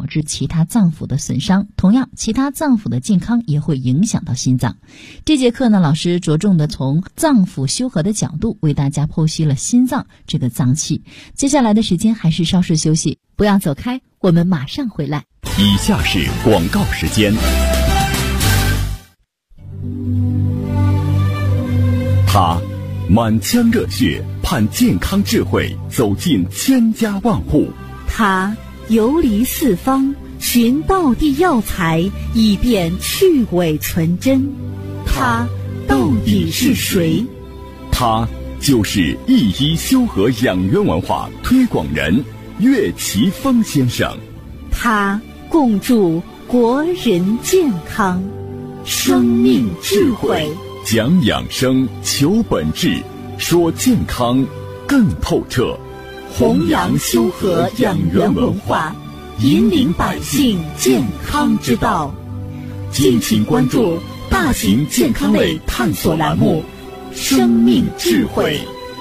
致其他脏腑的损伤，同样其他脏腑的健康也会影响到心脏。这节课呢，老师着重的从脏腑修和的角度为大家剖析了心脏这个脏器。接下来的时间还是稍事休息，不要走开，我们马上回来。 以下是广告时间。他满腔热血盼健康智慧走进千家万户， 他游离四方寻道地药材以便去伪存真，他到底是谁？ 他就是一医修和养元文化推广人岳奇峰先生。 他共筑国人健康，生命智慧， 讲养生，求本质，说健康更透彻， 弘扬修和养元文化，引领百姓健康之道。敬请关注大型健康类探索栏目《生命智慧》。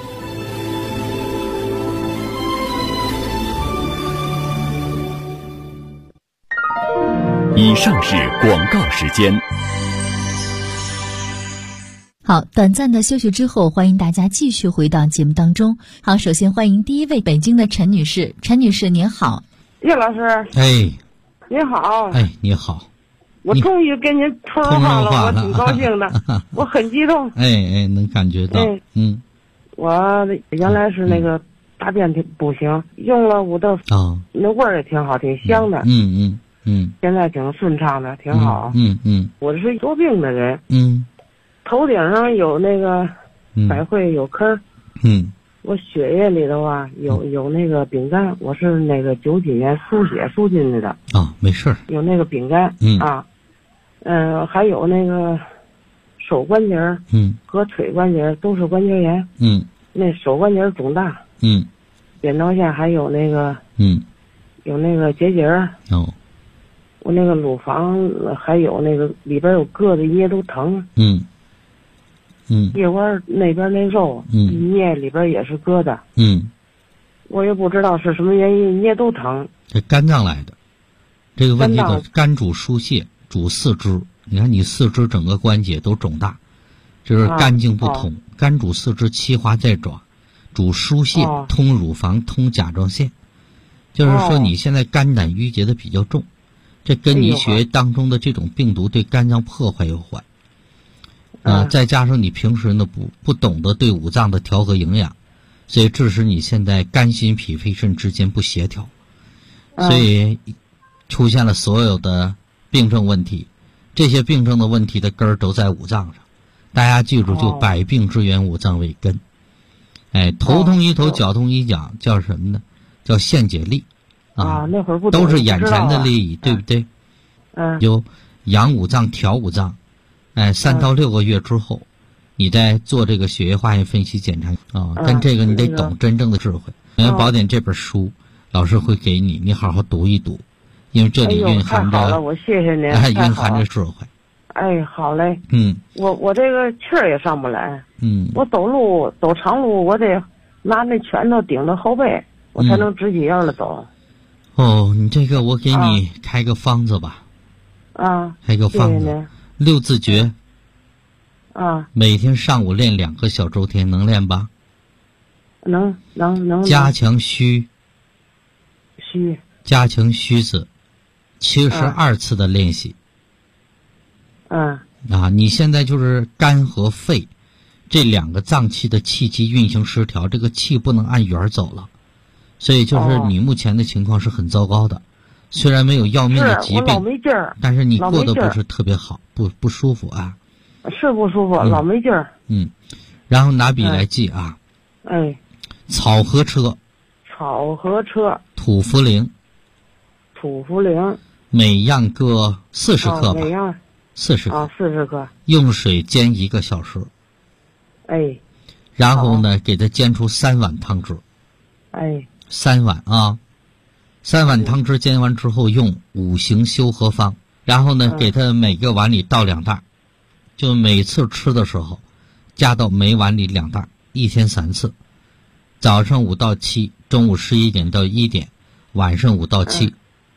以上是广告时间。 好，短暂的休息之后，欢迎大家继续回到节目当中。好，首先欢迎第一位北京的陈女士。陈女士您好。 叶老师。 哎， 你好。 哎，你好。 我终于跟您通话了，我挺高兴的，我很激动。 哎，能感觉到。 我原来是那个大便不行，用了五豆那味儿也挺好，挺香的。现在挺顺畅的，挺好。我是多病的人。头顶上有那个百会有坑。我血液里的话有那个丙肝，我是那个90几年输血输进去的。 没事儿。 有那个丙肝。还有那个手关节和腿关节都是关节炎。那手关节肿大。扁桃腺还有那个有那个结节。我那个乳房还有那个里边有疙瘩，一捏都疼。腋窝那边那肉一捏里边也是疙瘩。我也不知道是什么原因，捏都疼。 这肝脏来的，这个问题的肝主疏泄，主四肢。你看你四肢整个关节都肿大，就是肝经不通。肝主四肢，七花在爪，主疏泄，通乳房，通甲状腺。就是说你现在肝胆郁结的比较重。这跟你血液当中的这种病毒对肝脏破坏有关，再加上你平时呢不懂得对五脏的调和营养，所以致使你现在肝心脾肺肾之间不协调，所以出现了所有的病症问题。这些病症的问题的根儿都在五脏上，大家记住，就百病之源五脏为根。头痛医头，脚痛医脚，叫什么呢？叫现解利。 那会儿不都是眼前的利益，对不对？有养五脏、调五脏，3到6个月之后，你再做这个血液化验分析检查跟这个你得懂真正的智慧。养元宝典这本书，老师会给你，你好好读一读，因为这里蕴含着， 太好了，我谢谢您， 蕴含着智慧。 好嘞。我这个气儿也上不来。我走路走长路，我得拿那拳头顶着后背，我才能直起腰来走。 你这个我给你开个方子吧。开个方子，6字诀。每天上午练2个小周天，能练吧？ 能。 加强虚字72次的练习。你现在就是肝和肺这2个脏器的气机运行失调，这个气不能按圆走了。所以就是你目前的情况是很糟糕的，虽然没有要命的疾病， 我老没劲儿， 但是你过得不是特别好，不舒服啊。 是不舒服，老没劲儿。 然后拿笔来记啊。草和车，土茯苓，每样各40克吧。 每样40克。 用水煎1个小时。然后呢，给它煎出3碗汤汁。3碗啊，3碗汤汁煎完之后，用5行修和方，然后呢，给它每个碗里倒2袋，就每次吃的时候，加到每碗里2袋，1天3次，早上5到7，中午11点到1点，晚上5到7，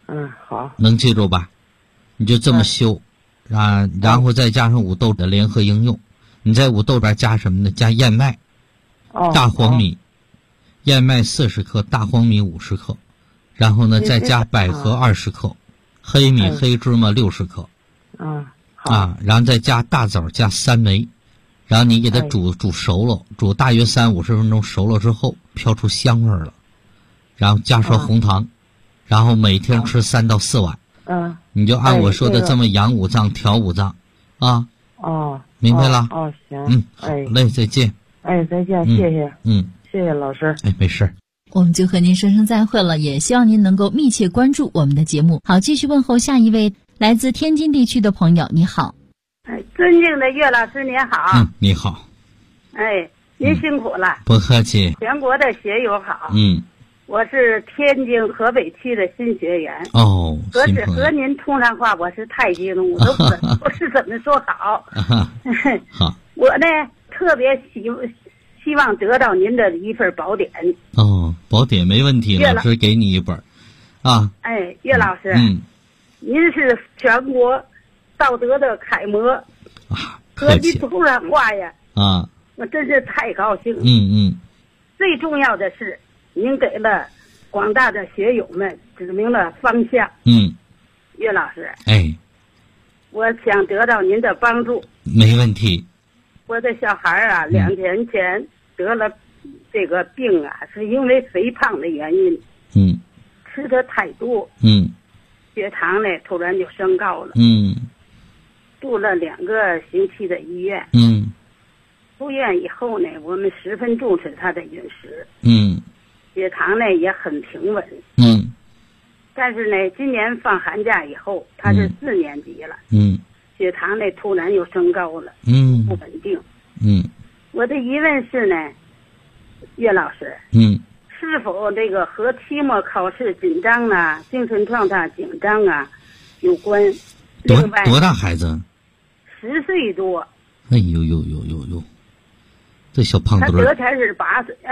好。 能记住吧？你就这么修，然后再加上五豆的联合应用。你在五豆边加什么呢？加燕麦、大黄米，燕麦40克，大黄米50克，然后呢再加百合20克，黑米、黑芝麻60克。然后再加大枣加3枚，然后你给它煮熟了，煮大约30-50分钟，熟了之后飘出香味了，然后加上红糖，然后每天吃3到4碗。你就按我说的这么养五脏调五脏啊。明白了。 行。 好嘞，再见。 再见，谢谢。谢谢老师。 没事。 我们就和您说声再会了，也希望您能够密切关注我们的节目。好，继续问候下一位来自天津地区的朋友，你好。 尊敬的岳老师您好。 你好。 您辛苦了。 不客气。 全国的学友好。我是天津河北区的新学员。可是和您通上话，我是太激动，我都不是怎么说好。 好。 我呢特别希望得到您的一份宝典。 宝典没问题，老师给你一本。 岳老师。您是全国道德的楷模。和您通上话呀。我真是太高兴了。最重要的是，您给了广大的学友们指明了方向。岳老师。我想得到您的帮助。 没问题。 我的小孩2年前得了这个病是因为肥胖的原因。吃的太多。血糖呢突然就升高了。住了2个星期的医院。出院以后呢，我们十分重视他的饮食。血糖呢也很平稳。但是呢，今年放寒假以后，他是4年级了。血糖呢突然又升高了。不稳定。我的疑问是呢，岳老师。是否这个和期末考试紧张精神状态紧张有关？另外多大孩子 ？10岁多。 这小胖墩儿。 他得才是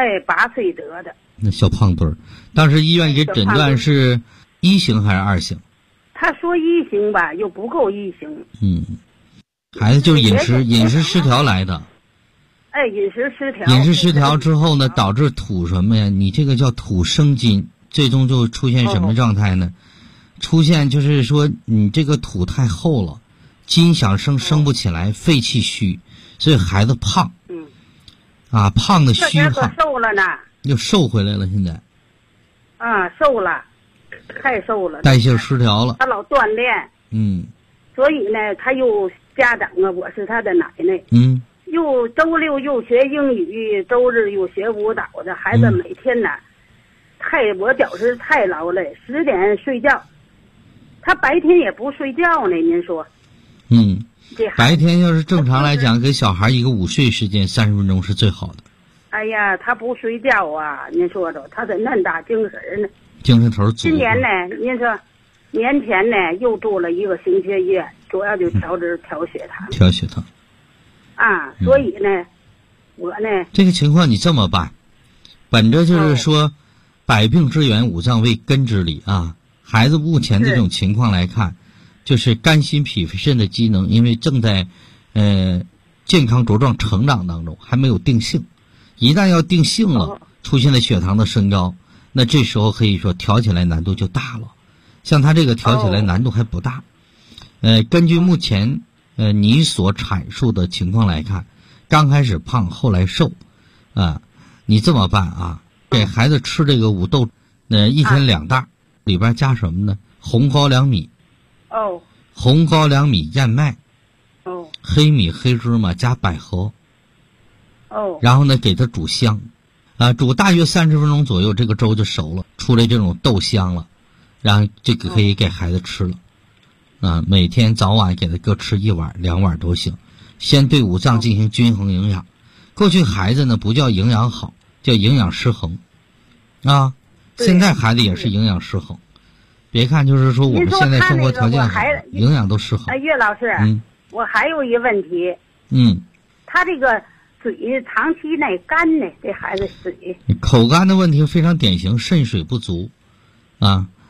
8岁得的。 那小胖墩儿，当时医院给诊断是1型还是2型？ 他说1型吧，又不够1型。 孩子就是饮食失调来的。 饮食失调。 饮食失调之后呢，导致土什么呀？你这个叫土生金，最终就出现什么状态呢？出现就是说你这个土太厚了，金想生不起来，肺气虚，所以孩子胖。胖的虚胖。 瘦了呢。 又瘦回来了，现在。 瘦了，太瘦了。 代谢失调了。 他老锻炼。所以呢，他又家长我是他的奶奶。又周6又学英语，周日又学舞蹈的孩子，每天我觉是太劳累，10点睡觉，他白天也不睡觉呢。您说？ 白天要是正常来讲，给小孩一个午睡时间30分钟是最好的。 他不睡觉您说着他的那大精神呢， 精神头足。 今年呢，您说年前呢又住了1个星期医院，主要就调血糖。 调血糖。 所以呢，我呢这个情况你这么办，本着就是说，百病之源五脏为根之理孩子目前这种情况来看，就是肝心脾肺肾的机能，因为正在健康茁壮成长当中，还没有定性。一旦要定性了，出现了血糖的升高，那这时候可以说调起来难度就大了。像他这个调起来难度还不大。根据目前你所阐述的情况来看，刚开始胖，后来瘦，你这么办给孩子吃这个五豆，一天2袋，里边加什么呢？红高粱米。红高粱米、燕麦。黑米、黑芝麻加百合。然后呢，给它煮香，煮大约30分钟左右，这个粥就熟了，出来这种豆香了，然后这个可以给孩子吃了。每天早晚给他各吃1碗、2碗都行，先对五脏进行均衡营养。过去孩子呢不叫营养好，叫营养失衡，现在孩子也是营养失衡。别看就是说我们现在生活条件好，营养都失衡。 岳老师，我还有一个问题。他这个水长期内干呢，这孩子水口干的问题非常典型，肾水不足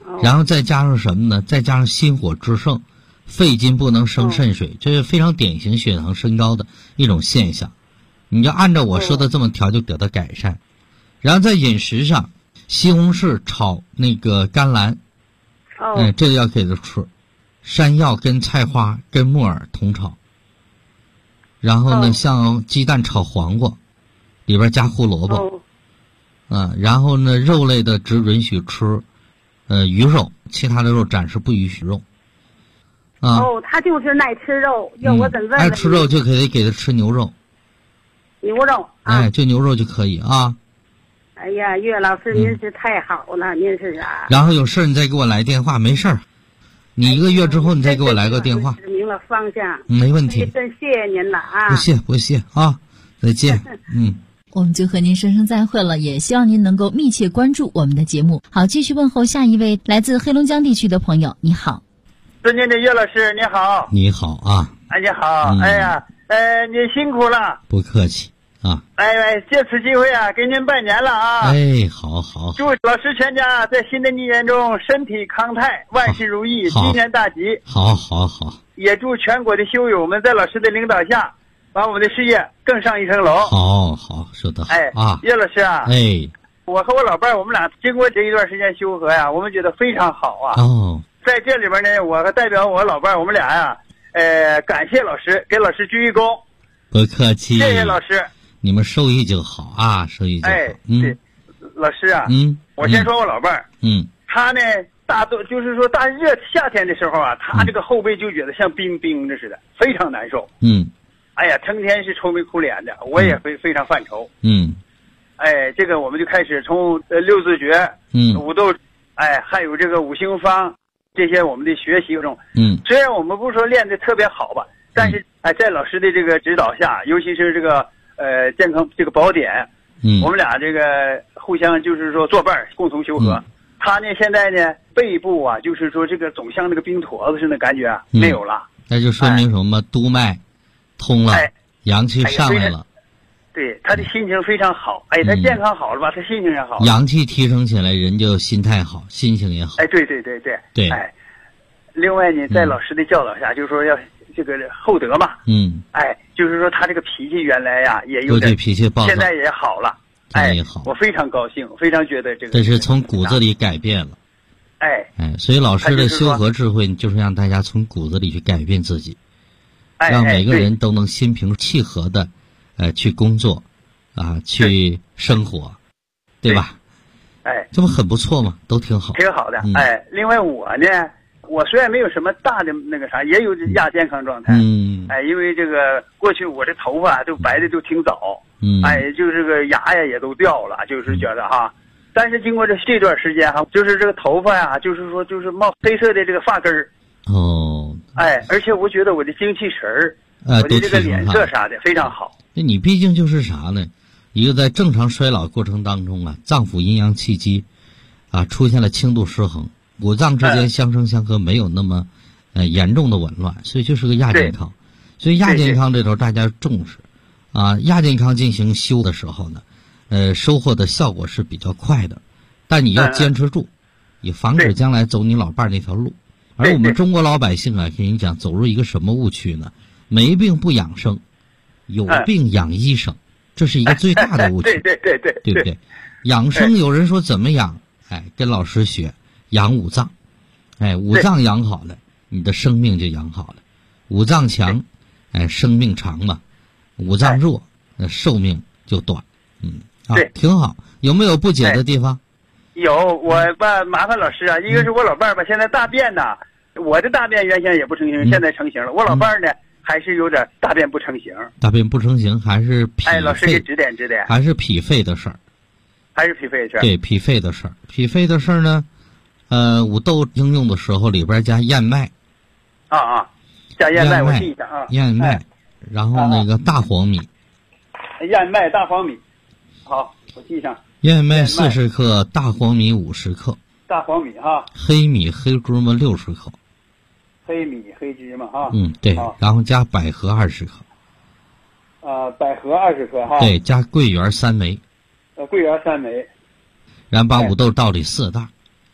然后再加上什么呢？再加上心火之盛，肺金不能生肾水，这是非常典型血糖升高的一种现象。你就按照我说的这么调，就得到改善。然后在饮食上，西红柿炒那个甘蓝，这个要给他吃。山药跟菜花跟木耳同炒。然后呢，像鸡蛋炒黄瓜，里边加胡萝卜。然后呢，肉类的只允许吃鱼肉，其他的肉暂时不允许肉。 他就是爱吃肉，要我怎问？ 爱吃肉就可以给他吃牛肉。 牛肉就牛肉就可以啊。 哎呀，岳老师您是太好了，您是啊。 然后有事你再给我来电话，没事儿。你1个月之后你再给我来个电话。 指明了方向。 没问题。 真谢谢您了啊。 不谢啊，再见。 我们就和您说声再会了，也希望您能够密切关注我们的节目。好，继续问候下一位来自黑龙江地区的朋友，你好。 尊敬的岳老师，你好。 你好啊。 你好。哎呀，你辛苦了。 不客气啊。 借此机会啊，给您拜年了啊。 好。 祝老师全家在新的一年中身体康泰，万事如意，鸡年大吉。 好。 也祝全国的修友们在老师的领导下，把我们的事业更上一层楼。 好，说得好。 岳老师啊。我和我老伴儿，我们俩经过这一段时间修和呀，我们觉得非常好啊。在这里边呢，我代表我老伴儿，我们俩呀，感谢老师，给老师鞠一躬。 不客气。 谢谢老师。 你们受益就好啊，受益就好。 对，老师啊，我先说我老伴儿，他呢，就是说大热夏天的时候啊，他这个后背就觉得像冰着似的，非常难受。哎呀，成天是愁眉苦脸的，我也会非常犯愁。这个我们就开始从六字诀、五斗，还有这个五行方这些我们的学习中。虽然我们不是说练得特别好吧，但是在老师的这个指导下，尤其是这个健康这个宝典，我们俩这个互相就是说作伴共同修和。他呢现在呢背部啊，就是说这个总像那个冰坨子似的感觉没有了。 那就说明什么？督脉通了，阳气上来了。 对，他的心情非常好。他健康好了吧，他心情也好。 阳气提升起来，人就心态好，心情也好。 对。另外呢，在老师的教导下，就是说要这个厚德嘛。就是说他这个脾气原来呀也有点脾气暴躁， 现在也好了。 也好。 我非常高兴，非常觉得这是从骨子里改变了。所以老师的修和智慧就是让大家从骨子里去改变自己，让每个人都能心平气和的去工作去生活，对吧？这不很不错吗？都挺好， 挺好的。另外我呢，我虽然没有什么大的那个啥，也有亚健康状态。因为这个过去我这头发都白的都挺早。就是这个牙呀也都掉了，就是觉得哈。但是经过这段时间哈，就是这个头发呀，就是说就是冒黑色的这个发根儿。而且我觉得我的精气神儿，我的这个脸色啥的非常好。 那你毕竟就是啥呢？一个在正常衰老过程当中脏腑阴阳气机出现了轻度失衡，五脏之间相生相克，没有那么严重的紊乱，所以就是个亚健康。所以亚健康这头大家重视亚健康进行修的时候呢，收获的效果是比较快的，但你要坚持住，以防止将来走你老伴那条路。而我们中国老百姓跟你讲，走入一个什么误区呢？没病不养生，有病养医生，这是一个最大的误区。对不对？养生有人说怎么养？跟老师学，养五脏。五脏养好了，你的生命就养好了。五脏强，生命长嘛。五脏弱，寿命就短。挺好。有没有不解的地方？ 有，我麻烦老师一个是我老伴儿现在大便我的大便原先也不成型，现在成型了。我老伴儿呢还是有点大便不成型。大便不成型还是脾肺？老师给指点指点。还是脾肺的事儿。对，脾肺的事儿。脾肺的事儿呢，五斗应用的时候里边加燕麦。加燕麦，我记一下燕麦。然后那个大黄米，燕麦大黄米，好，我记上。燕麦40克，大黄米50克。大黄米黑米黑芝麻60克。黑米黑芝麻对，然后加百合20克。百合20克对，加桂圆3枚。桂圆3枚。然后把五豆倒里4袋。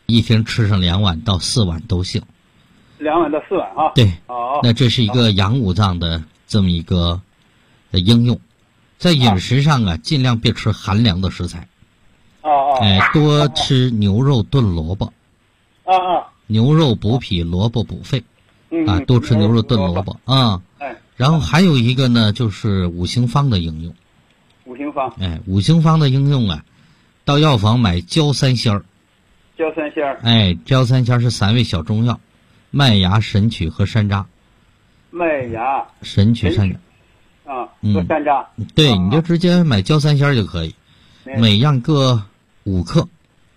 一天吃上2碗到4碗都行。 2碗到4碗啊？ 对。哦。那这是一个养五脏的这么一个应用，在饮食上啊，尽量别吃寒凉的食材。多吃牛肉炖萝卜。牛肉补脾，萝卜补肺。多吃牛肉炖萝卜啊。然后还有一个呢，就是五行方的应用。 五行方。 五行方的应用啊，到药房买焦三仙儿。 焦三仙儿。 焦三仙儿是3味小中药，麦芽、神曲和山楂。 麦芽、 神曲、山楂。 和山楂。 对，你就直接买焦三仙儿就可以，每样各5克。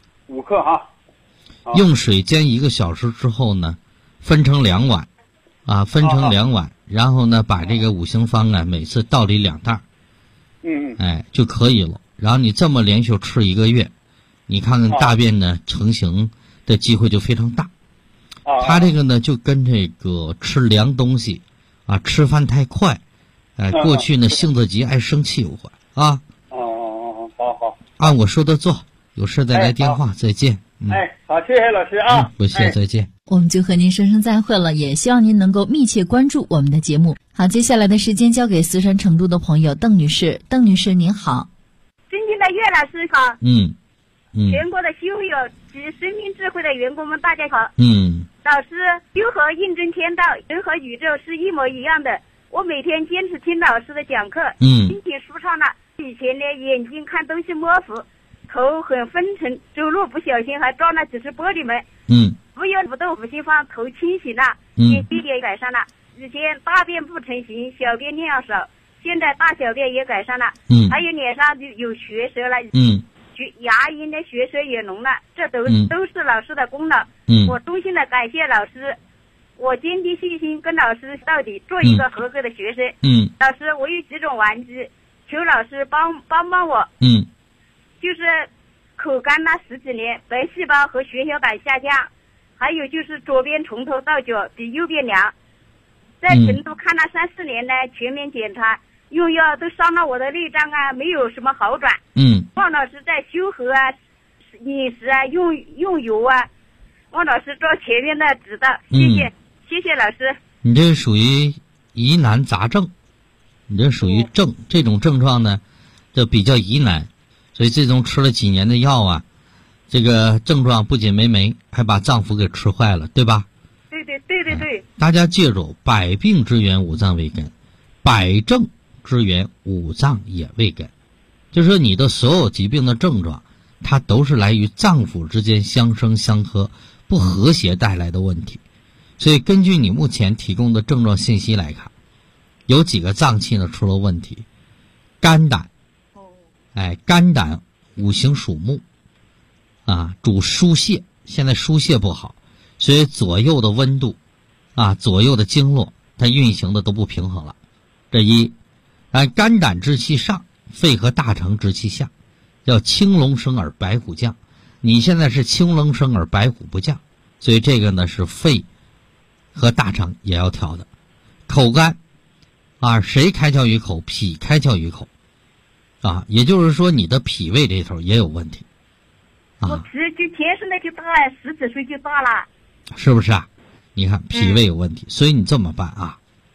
5克哈。 用水煎1个小时之后呢，分成2碗，然后呢，把这个五行方啊，每次倒里2袋。就可以了。然后你这么连续吃1个月，你看看大便呢成型的机会就非常大。它这个呢就跟这个吃凉东西吃饭太快，过去呢性子急爱生气有关啊。 好。 按我说的做，有事再来电话。再见。 好，谢谢老师啊。 不谢，再见。 我们就和您说声再会了，也希望您能够密切关注我们的节目。好，接下来的时间交给四川成都的朋友邓女士。邓女士您好。 尊敬的岳老师好。全国的修友及生命智慧的员工们大家好。老师，修和印证天道，人和宇宙是一模一样的。我每天坚持听老师的讲课，心情舒畅了。以前呢，眼睛看东西模糊，头很昏沉，走路不小心还撞了几次玻璃门。服用5豆五行方，头清醒了，眼睛也改善了。以前大便不成形，小便量少，现在大小便也改善了。还有脸上就有血色了。牙龈的血色也浓了，这都是老师的功劳。我衷心的感谢老师，我坚定信心跟老师到底，做一个合格的学生。老师，我有几种顽疾，求老师帮我。就是口干了10几年，白细胞和血小板下降，还有就是左边从头到脚比右边凉。在成都看了3、4年呢，全面检查，用药都伤了我的内脏没有什么好转。汪老师在修和饮食用油汪老师做全面的指导，谢谢老师。 你这属于疑难杂症，你这属于这种症状呢，就比较疑难，所以这种吃了几年的药这个症状不仅没，还把脏腑给吃坏了，对吧？ 对。 大家记住，百病之源五脏为根，百症之源五脏也为根。就是说你的所有疾病的症状，它都是来于脏腑之间相生相克不和谐带来的问题。所以根据你目前提供的症状信息来看，有几个脏器呢出了问题。肝胆，肝胆五行属木主疏泄，现在疏泄不好，所以左右的温度左右的经络它运行的都不平衡了。这一，肝胆之气上，肺和大肠之气下，叫青龙生而白虎降。你现在是青龙生而白虎不降，所以这个呢是肺和大肠也要调的。口干谁开窍于口？脾开窍于口也就是说你的脾胃这头也有问题我脾就天生的就大，10几岁就大了， 是不是你看脾胃有问题，所以你这么办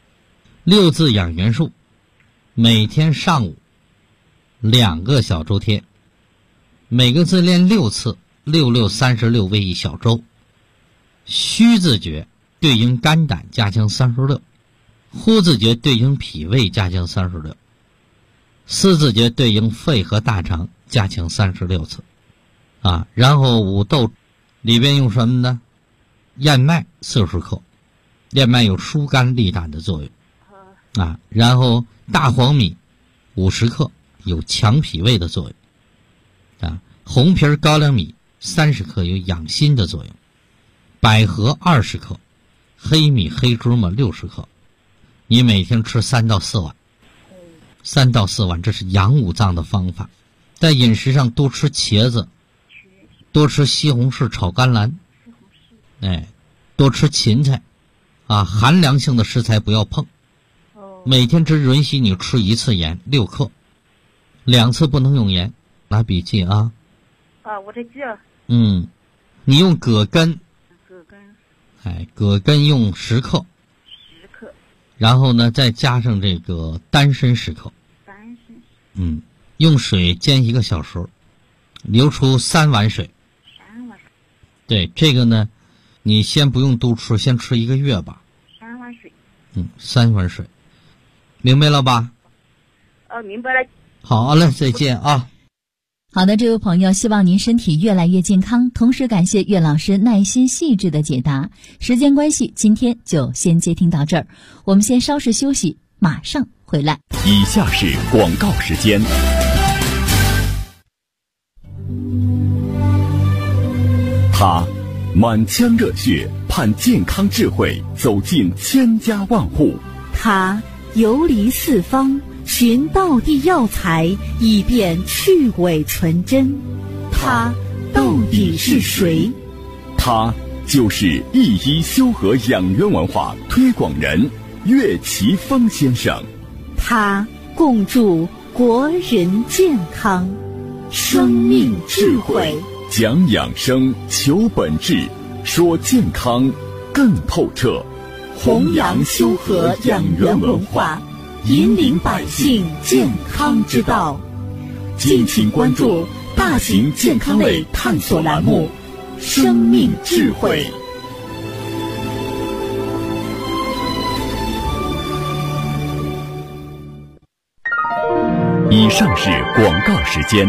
6字养元术，每天上午2个小周天，每个字练6次，6×6 36为一小周。虚字诀对应肝胆加强36，呼字诀对应脾胃加强36，四字诀对应肺和大肠加强36次然后五豆里边用什么呢？燕麦40克，燕麦有疏肝利胆的作用然后大黄米50克，有强脾胃的作用红皮高粱米30克，有养心的作用。百合20克，黑米黑芝麻60克，你每天吃3到4碗，3到4碗，这是养五脏的方法。在饮食上多吃茄子，多吃西红柿炒甘蓝，多吃芹菜寒凉性的食材不要碰。每天只允许你吃1次盐6克，2次不能用盐，拿笔记我这记你用葛根，葛根用10克，然后呢再加上这个丹参10克，用水煎1个小时，流出3碗水。对，这个呢你先不用都吃，先吃1个月吧。 3碗水。 3碗水，明白了吧？ 明白了。 好嘞，再见啊。 好的，这位朋友，希望您身体越来越健康，同时感谢岳老师耐心细致的解答。时间关系，今天就先接听到这儿，我们先稍事休息，马上回来。 以下是广告时间。他满腔热血，盼健康智慧走进千家万户。 他游离四方，寻道地药材，以便去伪存真。他到底是谁？ 他就是一医修和养元文化推广人岳奇峰先生。 他共筑国人健康，生命智慧， 讲养生，求本质，说健康更透彻， 弘扬修和养元文化，引领百姓健康之道。敬请关注大型健康类探索栏目《生命智慧》。 以上是广告时间。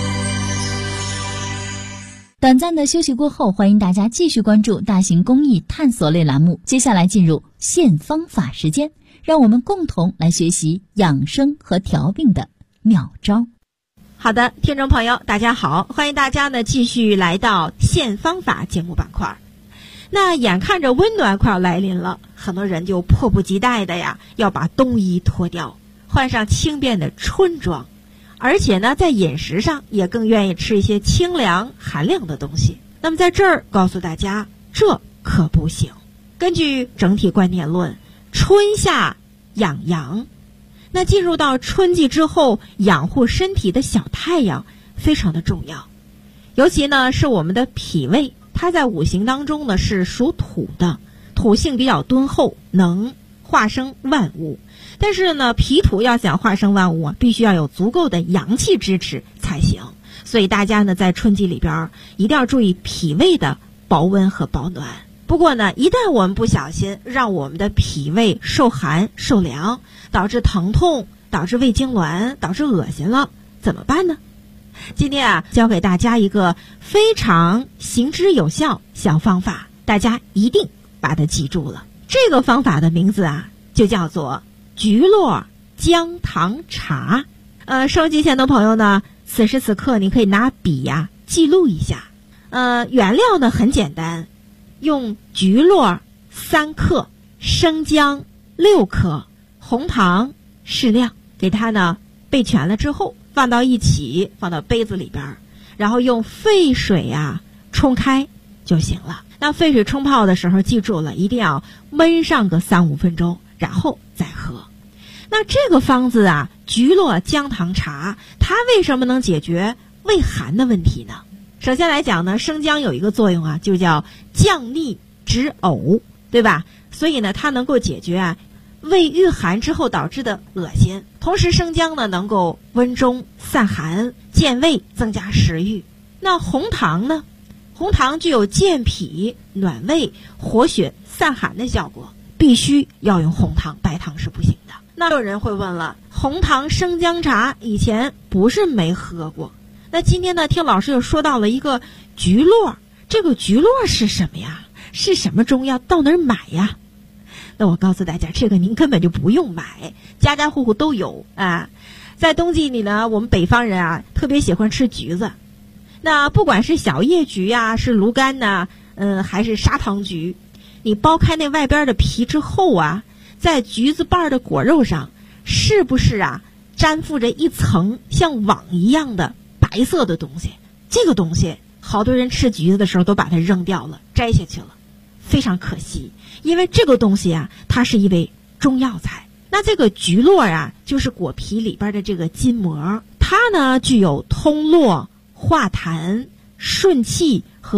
短暂的休息过后，欢迎大家继续关注大型公益探索类栏目。接下来进入现方法时间，让我们共同来学习养生和调病的妙招。 好的，听众朋友大家好，欢迎大家呢继续来到现方法节目板块。那眼看着温暖快要来临了，很多人就迫不及待的呀要把冬衣脱掉，换上轻便的春装，而且呢在饮食上也更愿意吃一些清凉寒凉的东西。那么在这儿告诉大家，这可不行。根据整体观念论，春夏养阳，那进入到春季之后，养护身体的小太阳非常的重要。尤其呢是我们的脾胃，它在五行当中呢是属土的，土性比较敦厚，能化生万物。但是呢脾土要想化生万物啊，必须要有足够的阳气支持才行。所以大家呢在春季里边一定要注意脾胃的保温和保暖。不过呢，一旦我们不小心让我们的脾胃受寒受凉，导致疼痛，导致胃痉挛，导致恶心了，怎么办呢？今天啊，教给大家一个非常行之有效小方法，大家一定把它记住了。这个方法的名字啊，就叫做菊络姜糖茶。收机前的朋友呢，此时此刻你可以拿笔呀记录一下。原料呢很简单，用菊络3克，生姜6克，红糖适量，给它呢备全了之后放到一起，放到杯子里边，然后用沸水啊冲开就行了。那沸水冲泡的时候，记住了一定要焖上个3-5分钟，然后再喝。那这个方子啊，菊络姜糖茶，它为什么能解决胃寒的问题呢？首先来讲呢，生姜有一个作用啊，就叫降逆止呕，对吧？所以呢，它能够解决啊胃遇寒之后导致的恶心。同时生姜呢能够温中散寒、健胃、增加食欲。那红糖呢？红糖具有健脾、暖胃、活血、散寒的效果，必须要用红糖，白糖是不行的。那有人会问了，红糖生姜茶以前不是没喝过，那今天呢听老师又说到了一个菊络，这个菊络是什么呀？是什么中药？到哪儿买呀？那我告诉大家，这个您根本就不用买，家家户户都有啊。在冬季里呢，我们北方人啊特别喜欢吃橘子，那不管是小叶橘呀，是芦柑呐，还是砂糖橘，你剥开那外边的皮之后啊，在橘子瓣的果肉上，是不是啊粘附着一层像网一样的白色的东西？这个东西好多人吃橘子的时候都把它扔掉了，摘下去了，非常可惜。因为这个东西啊，它是一味中药材。那这个菊络啊，就是果皮里边的这个筋膜，它呢具有通络、化痰、顺气和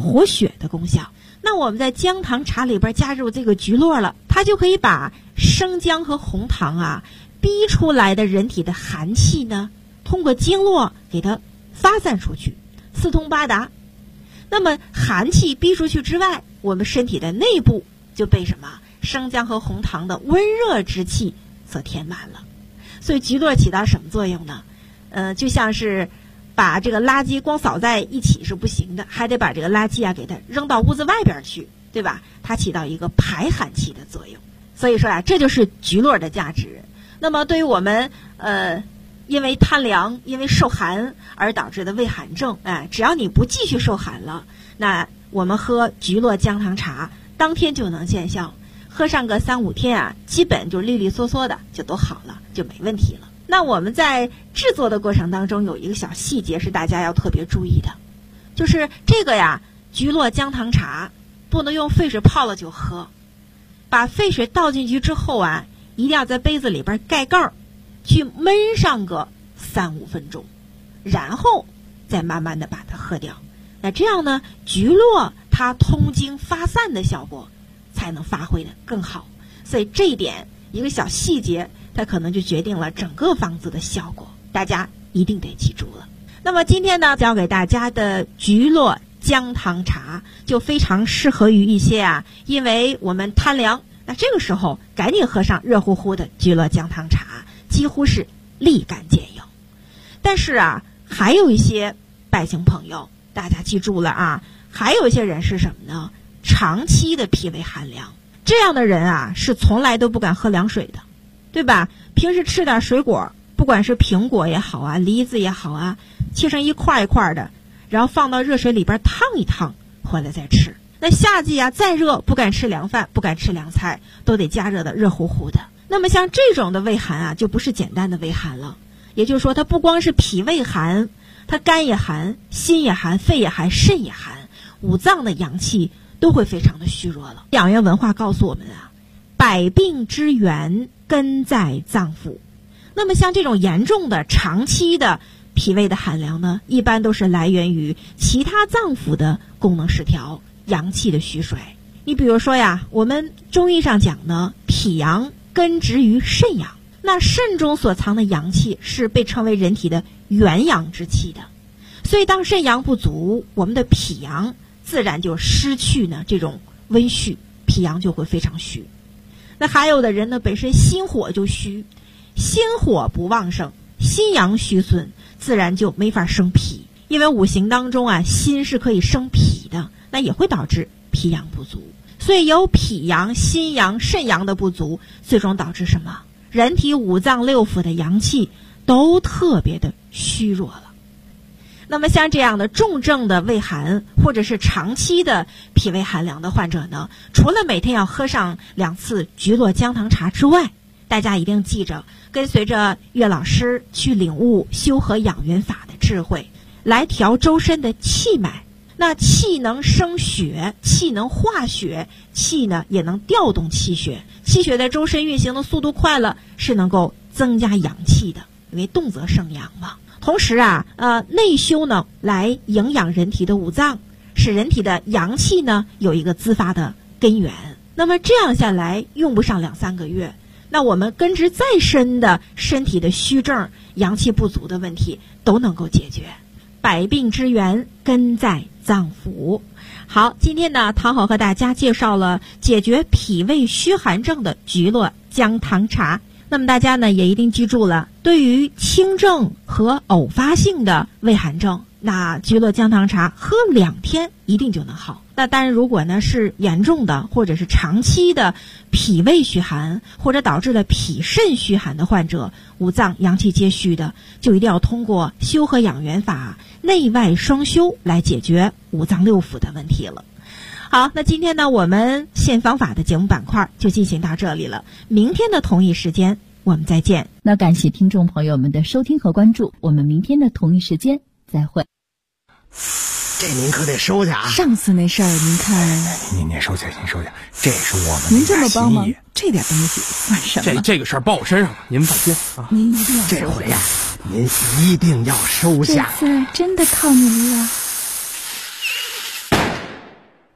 活血的功效。那我们在姜糖茶里边加入这个菊络了，它就可以把生姜和红糖啊逼出来的人体的寒气呢，通过经络给它发散出去，四通八达。那么寒气逼出去之外，我们身体的内部就被什么生姜和红糖的温热之气所填满了。所以菊络起到什么作用呢？就像是把这个垃圾光扫在一起是不行的，还得把这个垃圾啊给它扔到屋子外边去，对吧？它起到一个排寒气的作用。所以说啊，这就是菊络的价值。那么对于我们因为贪凉、因为受寒而导致的胃寒症，只要你不继续受寒了，那我们喝菊络姜糖茶当天就能见效，喝上个3-5天啊，基本就利利索索的就都好了，就没问题了。那我们在制作的过程当中有一个小细节是大家要特别注意的，就是这个呀，菊络姜糖茶不能用沸水泡了就喝，把沸水倒进去之后啊，一定要在杯子里边盖盖儿，去焖上个3-5分钟，然后再慢慢的把它喝掉。那这样呢，菊络它通经发散的效果才能发挥的更好。所以这一点一个小细节，它可能就决定了整个方子的效果，大家一定得记住了。那么今天呢，教给大家的菊络姜糖茶就非常适合于一些啊，因为我们贪凉，那这个时候赶紧喝上热乎乎的菊络姜糖茶，几乎是立竿见影。但是啊，还有一些百姓朋友，大家记住了啊，还有一些人是什么呢？长期的脾胃寒凉，这样的人啊，是从来都不敢喝凉水的，对吧？平时吃点水果，不管是苹果也好啊，梨子也好啊，切成一块一块的，然后放到热水里边烫一烫，回来再吃。那夏季啊，再热不敢吃凉饭，不敢吃凉菜，都得加热的热乎乎的。那么像这种的胃寒啊，就不是简单的胃寒了，也就是说它不光是脾胃寒，它肝也寒，心也寒，肺也寒，肾也寒，五脏的阳气都会非常的虚弱了。养元文化告诉我们啊，百病之源根在脏腑。那么像这种严重的长期的脾胃的寒凉呢，一般都是来源于其他脏腑的功能失调，阳气的虚衰。你比如说呀，我们中医上讲呢，脾阳根植于肾阳，那肾中所藏的阳气是被称为人体的元阳之气的。所以当肾阳不足，我们的脾阳自然就失去呢这种温煦，脾阳就会非常虚。那还有的人呢，本身心火就虚，心火不旺盛，心阳虚损，自然就没法生脾。因为五行当中啊，心是可以生脾的，那也会导致脾阳不足。所以有脾阳、心阳、肾阳的不足，最终导致什么？人体五脏六腑的阳气都特别的虚弱了。那么像这样的重症的胃寒，或者是长期的脾胃寒凉的患者呢，除了每天要喝上2次菊络姜糖茶之外，大家一定记着跟随着岳老师去领悟修和养元法的智慧，来调周身的气脉。那气能生血，气能化血，气呢也能调动气血。气血在周身运行的速度快了，是能够增加阳气的，因为动则生阳嘛。同时啊，内修呢来营养人体的五脏，使人体的阳气呢有一个滋发的根源。那么这样下来，用不上2-3个月，那我们根植再深的身体的虚症、阳气不足的问题都能够解决。百病之源根在脏腑。好，今天呢，唐好和大家介绍了解决脾胃虚寒症的菊络姜糖茶。那么大家呢也一定记住了，对于轻症和偶发性的胃寒症，那菊络姜糖茶喝2天一定就能好。那当然如果呢是严重的或者是长期的脾胃虚寒，或者导致了脾肾虚寒的患者，五脏阳气皆虚的，就一定要通过修和养元法内外双修来解决五脏六腑的问题了。好，那今天呢我们现方法的节目板块就进行到这里了，明天的同一时间我们再见。 那感谢听众朋友们的收听和关注，我们明天的同一时间再会。 这您可得收下啊！ 上次那事儿您看， 您收下，您收下，这是我们您这么帮忙，这点东西算什么？ 这个事儿报我身上了，您放心啊！ 您一定要这回呀，您一定要收下。 这次真的靠您了。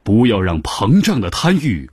不要让膨胀的贪欲